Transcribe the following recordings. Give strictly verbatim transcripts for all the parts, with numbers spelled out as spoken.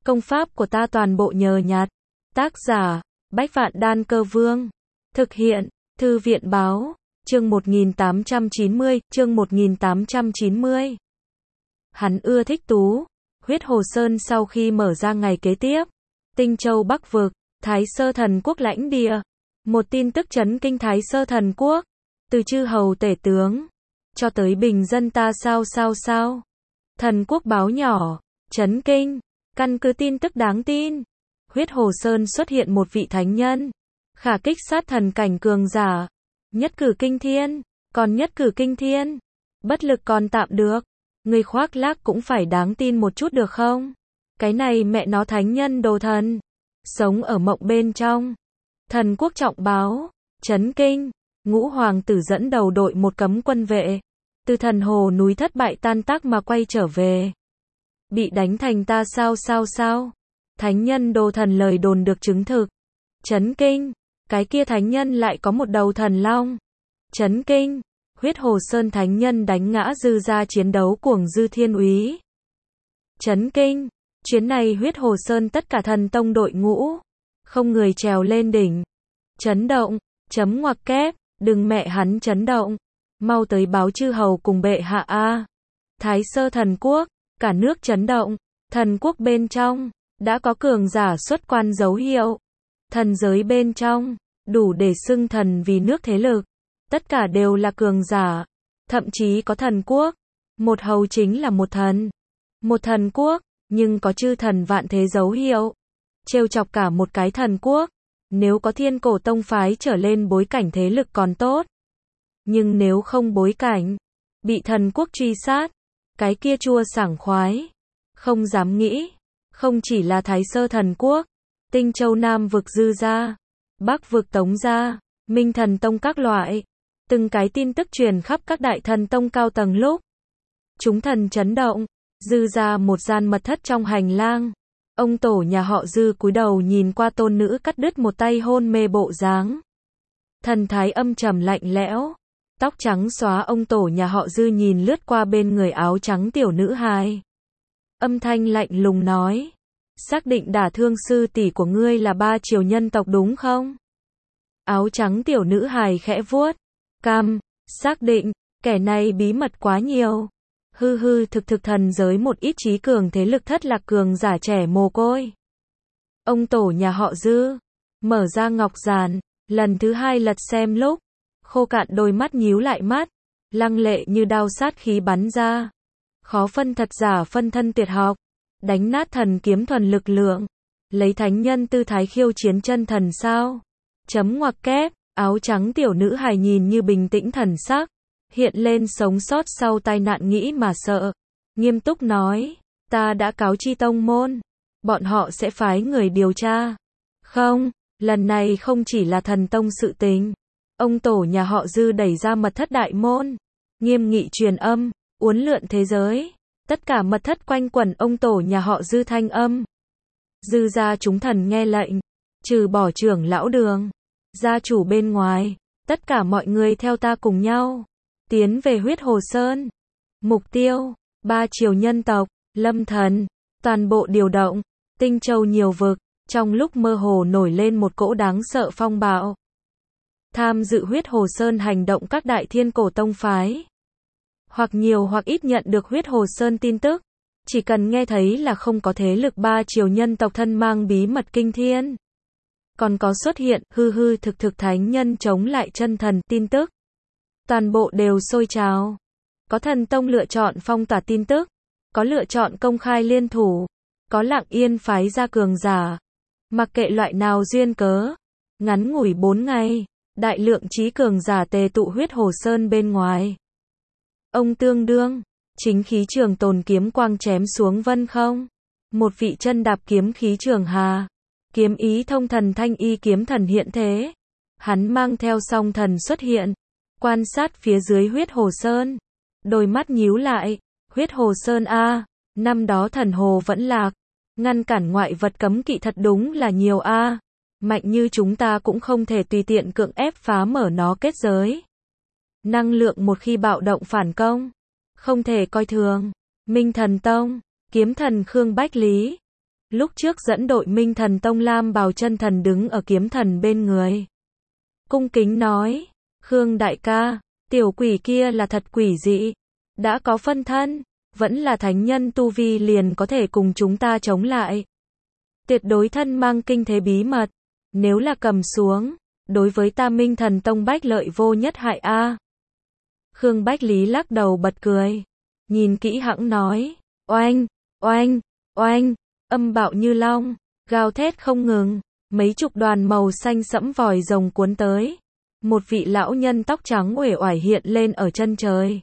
Công pháp của ta toàn bộ nhờ nhặt. Tác giả, Bách Vạn Đan Cơ Vương. Thực hiện, Thư viện Báo. Chương một nghìn tám trăm chín mươi, chương một nghìn tám trăm chín mươi. Hắn ưa thích Tú. Huyết Hồ Sơn sau khi mở ra ngày kế tiếp. Tinh Châu Bắc Vực, Thái Sơ Thần Quốc lãnh địa. Một tin tức chấn kinh Thái Sơ Thần Quốc. Từ chư hầu tể tướng, cho tới bình dân ta sao sao sao. Thần Quốc báo nhỏ, chấn kinh. Căn cứ tin tức đáng tin. Huyết Hồ Sơn xuất hiện một vị thánh nhân. Khả kích sát thần cảnh cường giả. Nhất cử kinh thiên, còn nhất cử kinh thiên. Bất lực còn tạm được. Người khoác lác cũng phải đáng tin một chút được không? Cái này mẹ nó thánh nhân đồ thần. Sống ở mộng bên trong. Thần Quốc trọng báo, chấn kinh. Ngũ hoàng tử dẫn đầu đội một cấm quân vệ. Từ thần hồ núi thất bại tan tác mà quay trở về. Bị đánh thành ta sao sao sao. Thánh nhân đồ thần lời đồn được chứng thực. Chấn kinh. Cái kia thánh nhân lại có một đầu thần long. Chấn kinh. Huyết Hồ Sơn thánh nhân đánh ngã Dư gia chiến đấu cuồng Dư Thiên Úy. Chấn kinh. Chuyến này Huyết Hồ Sơn tất cả thần tông đội ngũ. Không người trèo lên đỉnh. Chấn động. Chấm ngoặc kép. Đừng mẹ hắn chấn động. Mau tới báo chư hầu cùng bệ hạ a. Thái Sơ Thần Quốc. Cả nước chấn động. Thần quốc bên trong. Đã có cường giả xuất quan dấu hiệu. Thần giới bên trong. Đủ để xưng thần vì nước thế lực. Tất cả đều là cường giả. Thậm chí có thần quốc. Một hầu chính là một thần. Một thần quốc. Nhưng có chư thần vạn thế dấu hiệu. Trêu chọc cả một cái thần quốc. Nếu có thiên cổ tông phái trở lên bối cảnh thế lực còn tốt. Nhưng nếu không bối cảnh. Bị thần quốc truy sát. Cái kia chua sảng khoái. Không dám nghĩ. Không chỉ là Thái Sơ Thần Quốc. Tinh Châu Nam vực Dư gia. Bắc vực Tống gia. Minh Thần Tông các loại. Từng cái tin tức truyền khắp các đại thần tông cao tầng lúc. Chúng thần chấn động. Dư gia một gian mật thất trong hành lang. Ông tổ nhà họ Dư cúi đầu nhìn qua tôn nữ cắt đứt một tay hôn mê bộ dáng. Thần thái âm trầm lạnh lẽo. Tóc trắng xóa ông tổ nhà họ Dư nhìn lướt qua bên người áo trắng tiểu nữ hài. Âm thanh lạnh lùng nói. Xác định đả thương sư tỷ của ngươi là ba triều nhân tộc đúng không? Áo trắng tiểu nữ hài khẽ vuốt. Cằm, xác định, kẻ này bí mật quá nhiều. Hư hư thực thực thần giới một ít trí cường thế lực thất lạc cường giả trẻ mồ côi. Ông tổ nhà họ Dư. Mở ra ngọc giản. Lần thứ hai lật xem lúc. Khô cạn đôi mắt nhíu lại mắt. Lăng lệ như đao sát khí bắn ra. Khó phân thật giả phân thân tuyệt học. Đánh nát thần kiếm thuần lực lượng. Lấy thánh nhân tư thái khiêu chiến chân thần sao. Chấm ngoặc kép. Áo trắng tiểu nữ hài nhìn như bình tĩnh thần sắc. Hiện lên sống sót sau tai nạn nghĩ mà sợ. Nghiêm túc nói. Ta đã cáo chi tông môn. Bọn họ sẽ phái người điều tra. Không, lần này không chỉ là thần tông sự tình. Ông tổ nhà họ Dư đẩy ra mật thất đại môn. Nghiêm nghị truyền âm. Uốn lượn thế giới. Tất cả mật thất quanh quẩn ông tổ nhà họ Dư thanh âm. Dư gia chúng thần nghe lệnh. Trừ bỏ trưởng lão Đường. Gia chủ bên ngoài. Tất cả mọi người theo ta cùng nhau. Tiến về Huyết Hồ Sơn. Mục tiêu. Ba triều nhân tộc. Lâm thần. Toàn bộ điều động. Tinh Châu nhiều vực. Trong lúc mơ hồ nổi lên một cỗ đáng sợ phong bạo. Tham dự Huyết Hồ Sơn hành động các đại thiên cổ tông phái. Hoặc nhiều hoặc ít nhận được Huyết Hồ Sơn tin tức. Chỉ cần nghe thấy là không có thế lực ba triều nhân tộc thân mang bí mật kinh thiên. Còn có xuất hiện hư hư thực thực thánh nhân chống lại chân thần tin tức. Toàn bộ đều sôi trào. Có thần tông lựa chọn phong tỏa tin tức. Có lựa chọn công khai liên thủ. Có lặng yên phái ra cường giả. Mặc kệ loại nào duyên cớ. Ngắn ngủi bốn ngày. Đại lượng trí cường giả tề tụ Huyết Hồ Sơn bên ngoài. Ông tương đương. Chính khí trường tồn kiếm quang chém xuống vân không. Một vị chân đạp kiếm khí trường hà. Kiếm ý thông thần thanh y kiếm thần hiện thế. Hắn mang theo song thần xuất hiện. Quan sát phía dưới Huyết Hồ Sơn. Đôi mắt nhíu lại. Huyết Hồ Sơn a, năm đó thần hồ vẫn lạc. Ngăn cản ngoại vật cấm kỵ thật đúng là nhiều a. Mạnh như chúng ta cũng không thể tùy tiện cưỡng ép phá mở nó kết giới. Năng lượng một khi bạo động phản công. Không thể coi thường. Minh Thần Tông. Kiếm thần Khương Bách Lý. lúc trước dẫn đội Minh Thần Tông lam bào chân thần đứng ở kiếm thần bên người. Cung kính nói, Khương đại ca, tiểu quỷ kia là thật quỷ dị, đã có phân thân, vẫn là thánh nhân tu vi liền có thể cùng chúng ta chống lại. Tuyệt đối thân mang kinh thế bí mật, nếu là cầm xuống, đối với ta Minh Thần Tông Bách lợi vô nhất hại a. Khương Bách Lý lắc đầu bật cười, nhìn kỹ hãng nói, oanh, oanh, oanh, âm bạo như long, gào thét không ngừng, mấy chục đoàn màu xanh sẫm vòi rồng cuốn tới. Một vị lão nhân tóc trắng uể oải hiện lên ở chân trời.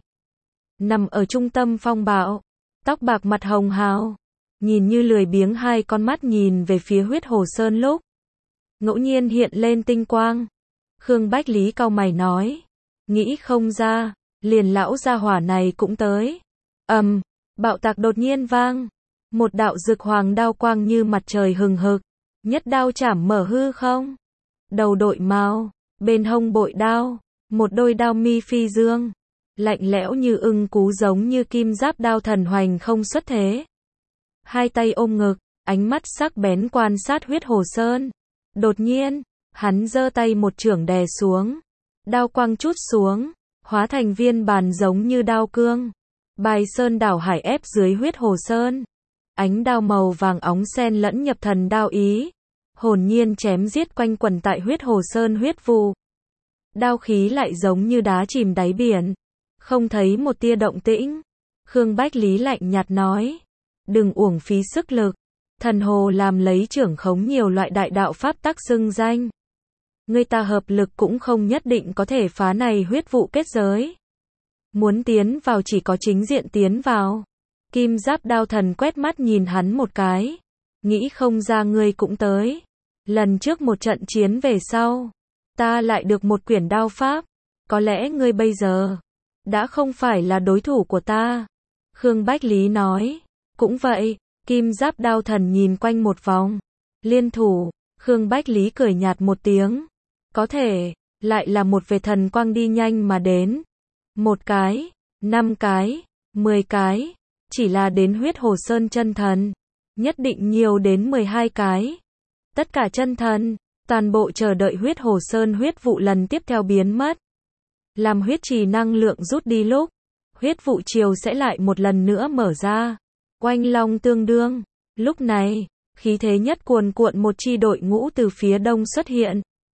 Nằm ở trung tâm phong bạo, tóc bạc mặt hồng hào, nhìn như lười biếng, hai con mắt nhìn về phía Huyết Hồ Sơn lúc ngẫu nhiên hiện lên tinh quang. Khương Bách Lý cau mày nói, nghĩ không ra, liền lão gia hỏa này cũng tới. Ầm, um, bạo tạc đột nhiên vang, một đạo rực hoàng đao quang như mặt trời hừng hực, nhất đao chảm mở hư không. Đầu đội mao, bên hông bội đao, một đôi đao mi phi dương, lạnh lẽo như ưng cú, giống như kim giáp đao thần hoành không xuất thế. Hai tay ôm ngực, ánh mắt sắc bén quan sát Huyết Hồ Sơn. Đột nhiên, hắn giơ tay một chưởng đè xuống, đao quang chút xuống, hóa thành viên bàn giống như đao cương. Bài sơn đảo hải ép dưới Huyết Hồ Sơn. Ánh đao màu vàng óng xen lẫn nhập thần đao ý, hồn nhiên chém giết quanh quẩn tại Huyết Hồ Sơn huyết vụ. Đao khí lại giống như đá chìm đáy biển, không thấy một tia động tĩnh. Khương Bách Lý lạnh nhạt nói, đừng uổng phí sức lực, thần hồ làm lấy trưởng khống nhiều loại đại đạo pháp tắc xưng danh. Người ta hợp lực cũng không nhất định có thể phá này huyết vụ kết giới. Muốn tiến vào chỉ có chính diện tiến vào. Kim giáp đao thần quét mắt nhìn hắn một cái, nghĩ không ra ngươi cũng tới. Lần trước một trận chiến về sau, ta lại được một quyển đao pháp, có lẽ ngươi bây giờ đã không phải là đối thủ của ta. Khương Bách Lý nói, cũng vậy. Kim giáp đao thần nhìn quanh một vòng, liên thủ. Khương Bách Lý cười nhạt một tiếng, có thể, lại là một vệt thần quang đi nhanh mà đến. Một cái, năm cái, mười cái, chỉ là đến Huyết Hồ Sơn chân thần, nhất định nhiều đến mười hai cái. Tất cả chân thần, toàn bộ chờ đợi Huyết Hồ Sơn huyết vụ lần tiếp theo biến mất. Làm huyết trì năng lượng rút đi lúc, huyết vụ chiều sẽ lại một lần nữa mở ra. Oanh long tương đương, lúc này, khí thế nhất cuồn cuộn, một chi đội ngũ từ phía đông xuất hiện.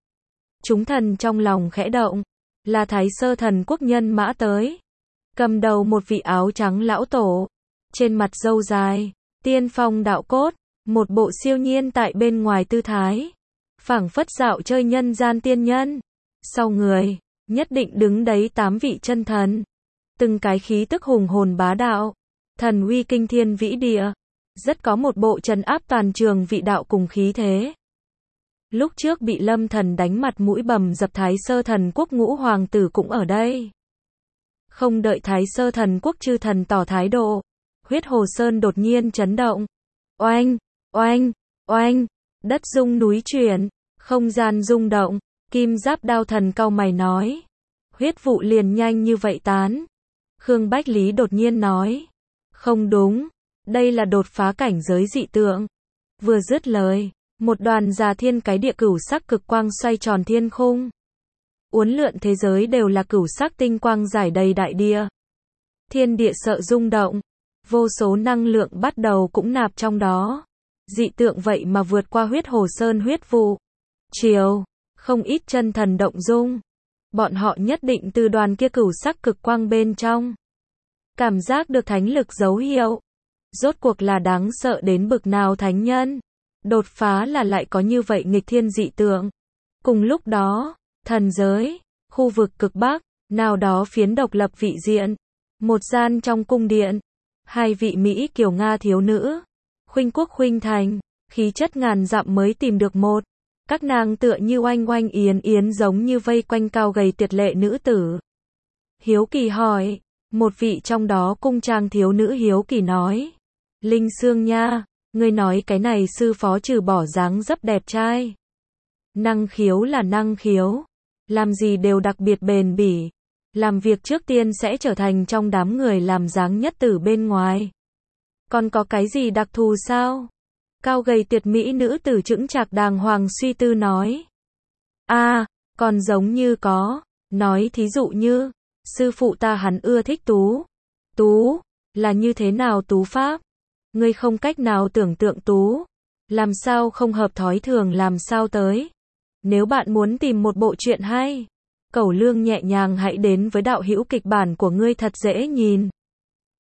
Chúng thần trong lòng khẽ động, là Thái Sơ Thần Quốc nhân mã tới. Cầm đầu một vị áo trắng lão tổ, trên mặt râu dài, tiên phong đạo cốt, một bộ siêu nhiên tại bên ngoài tư thái, phảng phất dạo chơi nhân gian tiên nhân. Sau người, nhất định đứng đấy tám vị chân thần, từng cái khí tức hùng hồn bá đạo, thần uy kinh thiên vĩ địa, rất có một bộ trấn áp toàn trường vị đạo cùng khí thế. Lúc trước bị Lâm Thần đánh mặt mũi bầm dập Thái Sơ Thần Quốc ngũ hoàng tử cũng ở đây. Không đợi Thái Sơ Thần Quốc chư thần tỏ thái độ, Huyết Hồ Sơn đột nhiên chấn động. Oanh, oanh, oanh, đất rung núi chuyển, không gian rung động. Kim giáp đao thần cau mày nói, huyết vụ liền nhanh như vậy tán. Khương Bách Lý đột nhiên nói, không đúng, đây là đột phá cảnh giới dị tượng. Vừa dứt lời, một đoàn già thiên cái địa cửu sắc cực quang xoay tròn thiên khung. Uốn lượn thế giới đều là cửu sắc tinh quang rải đầy đại địa. Thiên địa sợ rung động, vô số năng lượng bắt đầu cũng nạp trong đó. Dị tượng vậy mà vượt qua Huyết Hồ Sơn huyết vụ. Chiều, không ít chân thần động dung. Bọn họ nhất định từ đoàn kia cửu sắc cực quang bên trong cảm giác được thánh lực dấu hiệu. Rốt cuộc là đáng sợ đến bực nào thánh nhân, đột phá là lại có như vậy nghịch thiên dị tượng. Cùng lúc đó, thần giới, khu vực cực Bắc, nào đó phiến độc lập vị diện, một gian trong cung điện, hai vị Mỹ kiều Nga thiếu nữ, khuynh quốc khuynh thành, khí chất ngàn dặm mới tìm được một. Các nàng tựa như oanh oanh yến yến giống như vây quanh cao gầy tuyệt lệ nữ tử. Hiếu kỳ hỏi, một vị trong đó cung trang thiếu nữ hiếu kỳ nói, Linh Sương nha, ngươi nói cái này sư phó trừ bỏ dáng dấp đẹp trai, năng khiếu là năng khiếu, làm gì đều đặc biệt bền bỉ, làm việc trước tiên sẽ trở thành trong đám người làm dáng nhất tử bên ngoài. Còn có cái gì đặc thù sao? Cao gầy tuyệt mỹ nữ tử chững chạc đàng hoàng suy tư nói. A, à, còn giống như có, nói thí dụ như, sư phụ ta hắn ưa thích tú. Tú, là như thế nào tú pháp? Ngươi không cách nào tưởng tượng tú, làm sao không hợp thói thường làm sao tới. Nếu bạn muốn tìm một bộ truyện hay, Cẩu Lương nhẹ nhàng hãy đến với đạo hữu kịch bản của ngươi thật dễ nhìn.